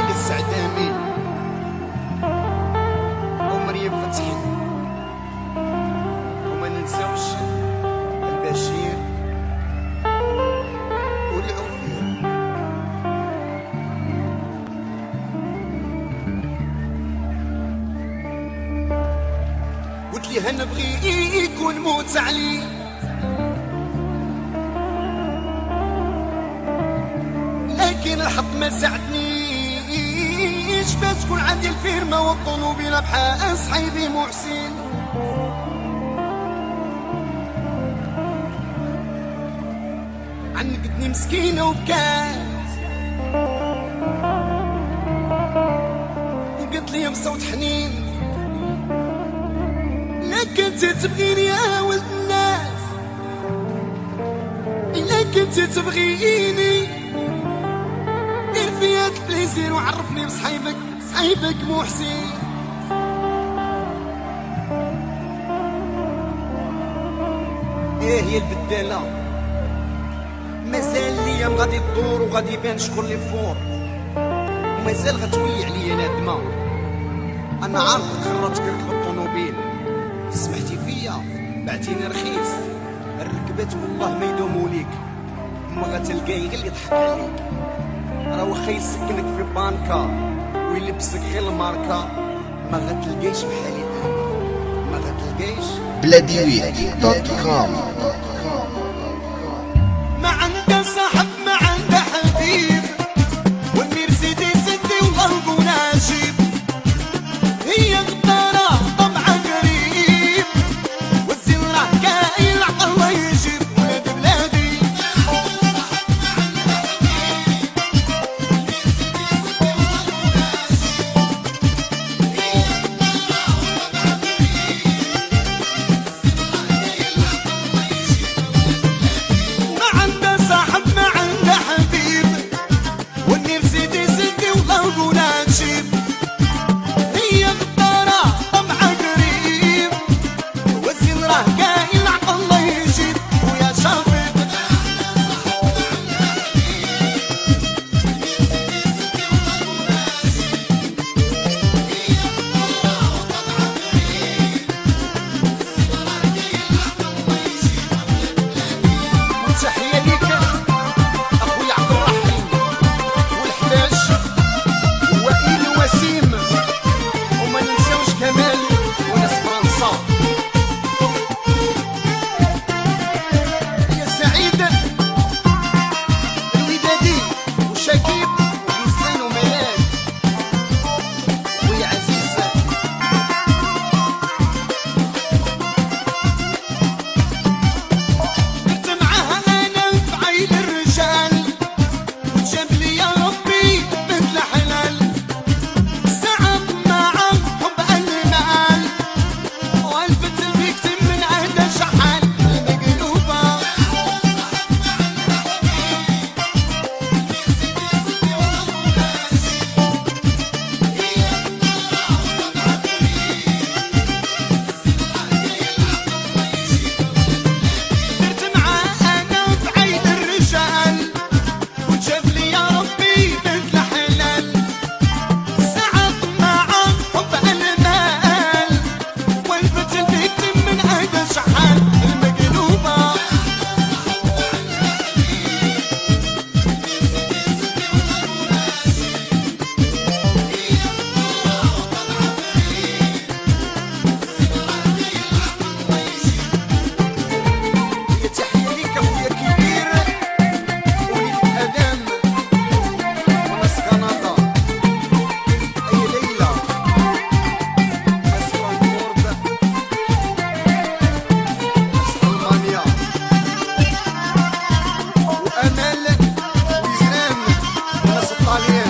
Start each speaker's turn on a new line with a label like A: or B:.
A: ليلى السعدامي ومريم فتحي، وما ننساوش البشير والعوفير. قلت لي هنبغيك ونموت عليك، لكن الحظ ما ساعدنيش باش تكون عندي الفيرما والطوموبيله بحال صحيبي محسن. عنقتني مسكينه وبكات وقالت لي مصوت حنين، لكن انت تبغيني يا ولد الناس، لكن انت تبغيني دير فيا البليزير وعرفني بصحيبك، صحيبك محسن. ايه هي البدالة مازال الايام غادي تدور وغادي يبان شكون اللي فور، ومازال غتولي عليا نادمة. انا عارفك خرجتك ركب الطوموبيل، سمحتي فيا بعتيني رخيص، الركبات والله ما يدوموا ليك، وما غتلقاي غير اللي يضحك عليك. راه واخا يسكنك في بانكا ويلبسك غير الماركه، ما غتلقايش بحالي انا، ما غتلقايش.
B: بلاديويك.com.
A: ما عنده صاحب ما عنده حبيب، والمرسيدس دي والله ناجيب، هي غدارة طبعا قريب، والزين راه كاين العطا الله يجيب. ولاد بلادي ما عنده صاحب ما عنده حبيب، والمرسيدس دي والله ناجيب، هي غدارة طبعا قريب، والزين راه كاين العطا الله يجيب. ويا شافي تحية ليك أخويا عبد الرحيم والحلاج وائل وسيم، وما ننساوش كمال وناس فرنسا. يا سعيد الودادي وشكيب وإسلام وملاك ويا عزيز. درت معاها انا في عيل الرجال، وجاب لي يا ربي مثل حلال، ساعة معاه حب المال، والفت فيك من عهد شحال المقلوبة. درت معاه انا في عيل الرجال، وجاب لي يا ربي مثل حلال، ساعة معاه حب المال، والفت فيك من عهد شحال المقلوبة. هي تحية ليك أخويا كبير وليك آدم وناس غناطة. أي ليلى ناس فرانكفورت، ناس ألمانيا، وأمل ويزران وناس الطاليان.